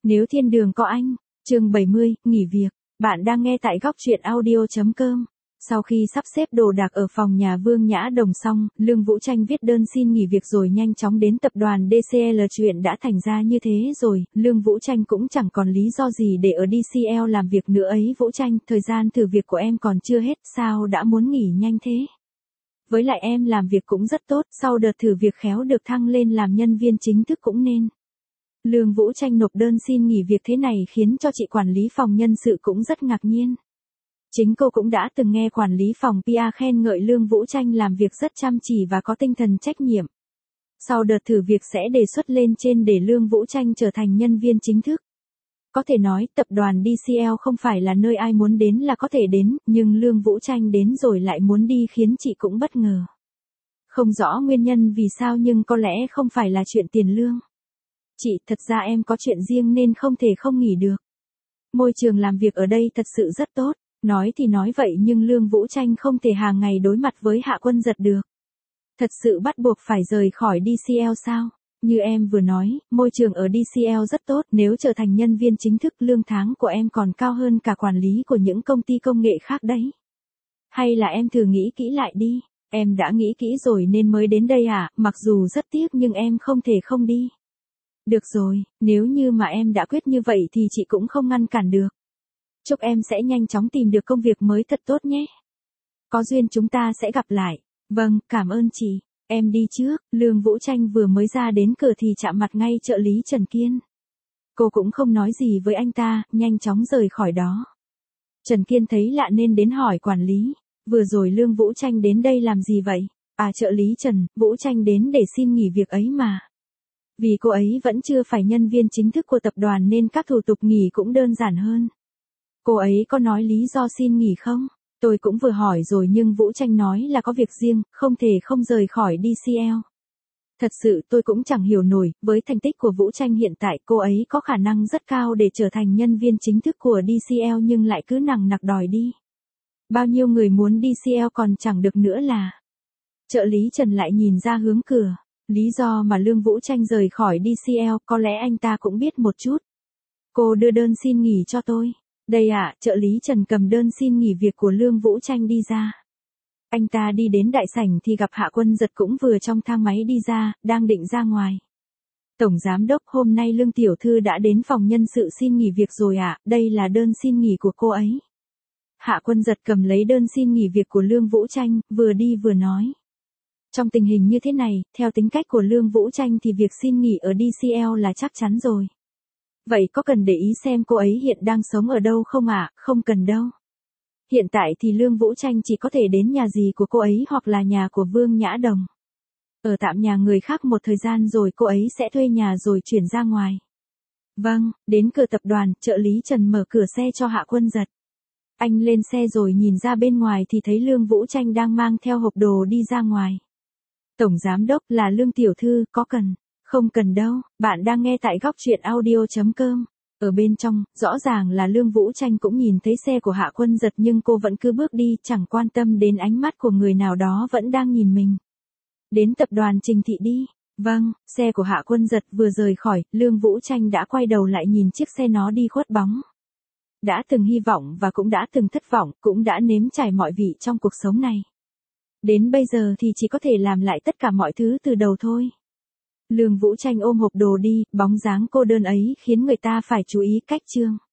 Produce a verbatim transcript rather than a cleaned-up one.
Nếu thiên đường có anh, chương bảy mươi, nghỉ việc. Bạn đang nghe tại góc truyện audio chấm com. Sau khi sắp xếp đồ đạc ở phòng nhà Vương Nhã Đồng xong, Lương Vũ Tranh viết đơn xin nghỉ việc rồi nhanh chóng đến tập đoàn đê xê lờ. Chuyện đã thành ra như thế rồi, Lương Vũ Tranh cũng chẳng còn lý do gì để ở đê xê lờ làm việc nữa ấy. Vũ Tranh, thời gian thử việc của em còn chưa hết, sao đã muốn nghỉ nhanh thế? Với lại em làm việc cũng rất tốt, sau đợt thử việc khéo được thăng lên làm nhân viên chính thức cũng nên. Lương Vũ Tranh nộp đơn xin nghỉ việc thế này khiến cho chị quản lý phòng nhân sự cũng rất ngạc nhiên. Chính cô cũng đã từng nghe quản lý phòng pê e khen ngợi Lương Vũ Tranh làm việc rất chăm chỉ và có tinh thần trách nhiệm. Sau đợt thử việc sẽ đề xuất lên trên để Lương Vũ Tranh trở thành nhân viên chính thức. Có thể nói tập đoàn đê xê lờ không phải là nơi ai muốn đến là có thể đến, nhưng Lương Vũ Tranh đến rồi lại muốn đi khiến chị cũng bất ngờ. Không rõ nguyên nhân vì sao nhưng có lẽ không phải là chuyện tiền lương. Chị, thật ra em có chuyện riêng nên không thể không nghỉ được. Môi trường làm việc ở đây thật sự rất tốt. Nói thì nói vậy nhưng Lương Vũ Tranh không thể hàng ngày đối mặt với Hạ Quân Giật được. Thật sự bắt buộc phải rời khỏi đê xê lờ sao? Như em vừa nói, môi trường ở đê xê lờ rất tốt. Nếu trở thành nhân viên chính thức, lương tháng của em còn cao hơn cả quản lý của những công ty công nghệ khác đấy. Hay là em thử nghĩ kỹ lại đi. Em đã nghĩ kỹ rồi nên mới đến đây à, mặc dù rất tiếc nhưng em không thể không đi. Được rồi, nếu như mà em đã quyết như vậy thì chị cũng không ngăn cản được. Chúc em sẽ nhanh chóng tìm được công việc mới thật tốt nhé. Có duyên chúng ta sẽ gặp lại. Vâng, cảm ơn chị. Em đi trước. Lương Vũ Tranh vừa mới ra đến cửa thì chạm mặt ngay trợ lý Trần Kiên. Cô cũng không nói gì với anh ta, nhanh chóng rời khỏi đó. Trần Kiên thấy lạ nên đến hỏi quản lý. Vừa rồi Lương Vũ Tranh đến đây làm gì vậy? À, trợ lý Trần, Vũ Tranh đến để xin nghỉ việc ấy mà. Vì cô ấy vẫn chưa phải nhân viên chính thức của tập đoàn nên các thủ tục nghỉ cũng đơn giản hơn. Cô ấy có nói lý do xin nghỉ không? Tôi cũng vừa hỏi rồi nhưng Vũ Tranh nói là có việc riêng, không thể không rời khỏi đê xê lờ. Thật sự tôi cũng chẳng hiểu nổi, với thành tích của Vũ Tranh hiện tại cô ấy có khả năng rất cao để trở thành nhân viên chính thức của đê xê lờ nhưng lại cứ nằng nặc đòi đi. Bao nhiêu người muốn đê xê lờ còn chẳng được nữa là. Trợ lý Trần lại nhìn ra hướng cửa. Lý do mà Lương Vũ Tranh rời khỏi đê xê lờ có lẽ anh ta cũng biết một chút. Cô đưa đơn xin nghỉ cho tôi. Đây ạ, à, trợ lý Trần cầm đơn xin nghỉ việc của Lương Vũ Tranh đi ra. Anh ta đi đến đại sảnh thì gặp Hạ Quân Giật cũng vừa trong thang máy đi ra, đang định ra ngoài. Tổng giám đốc, hôm nay Lương tiểu thư đã đến phòng nhân sự xin nghỉ việc rồi ạ, à, đây là đơn xin nghỉ của cô ấy. Hạ Quân Giật cầm lấy đơn xin nghỉ việc của Lương Vũ Tranh, vừa đi vừa nói. Trong tình hình như thế này, theo tính cách của Lương Vũ Tranh thì việc xin nghỉ ở đê xê lờ là chắc chắn rồi. Vậy có cần để ý xem cô ấy hiện đang sống ở đâu không ạ? À? Không cần đâu. Hiện tại thì Lương Vũ Tranh chỉ có thể đến nhà dì của cô ấy hoặc là nhà của Vương Nhã Đồng. Ở tạm nhà người khác một thời gian rồi cô ấy sẽ thuê nhà rồi chuyển ra ngoài. Vâng, đến cửa tập đoàn, trợ lý Trần mở cửa xe cho Hạ Quân Giật. Anh lên xe rồi nhìn ra bên ngoài thì thấy Lương Vũ Tranh đang mang theo hộp đồ đi ra ngoài. Tổng giám đốc, là Lương tiểu thư, có cần? Không cần đâu, bạn đang nghe tại góc truyện audio chấm com. Ở bên trong, rõ ràng là Lương Vũ Tranh cũng nhìn thấy xe của Hạ Quân Giật nhưng cô vẫn cứ bước đi, chẳng quan tâm đến ánh mắt của người nào đó vẫn đang nhìn mình. Đến tập đoàn Trình Thị đi. Vâng, xe của Hạ Quân Giật vừa rời khỏi, Lương Vũ Tranh đã quay đầu lại nhìn chiếc xe nó đi khuất bóng. Đã từng hy vọng và cũng đã từng thất vọng, cũng đã nếm trải mọi vị trong cuộc sống này. Đến bây giờ thì chỉ có thể làm lại tất cả mọi thứ từ đầu thôi. Lương Vũ Tranh ôm hộp đồ đi, bóng dáng cô đơn ấy khiến người ta phải chú ý cách chương.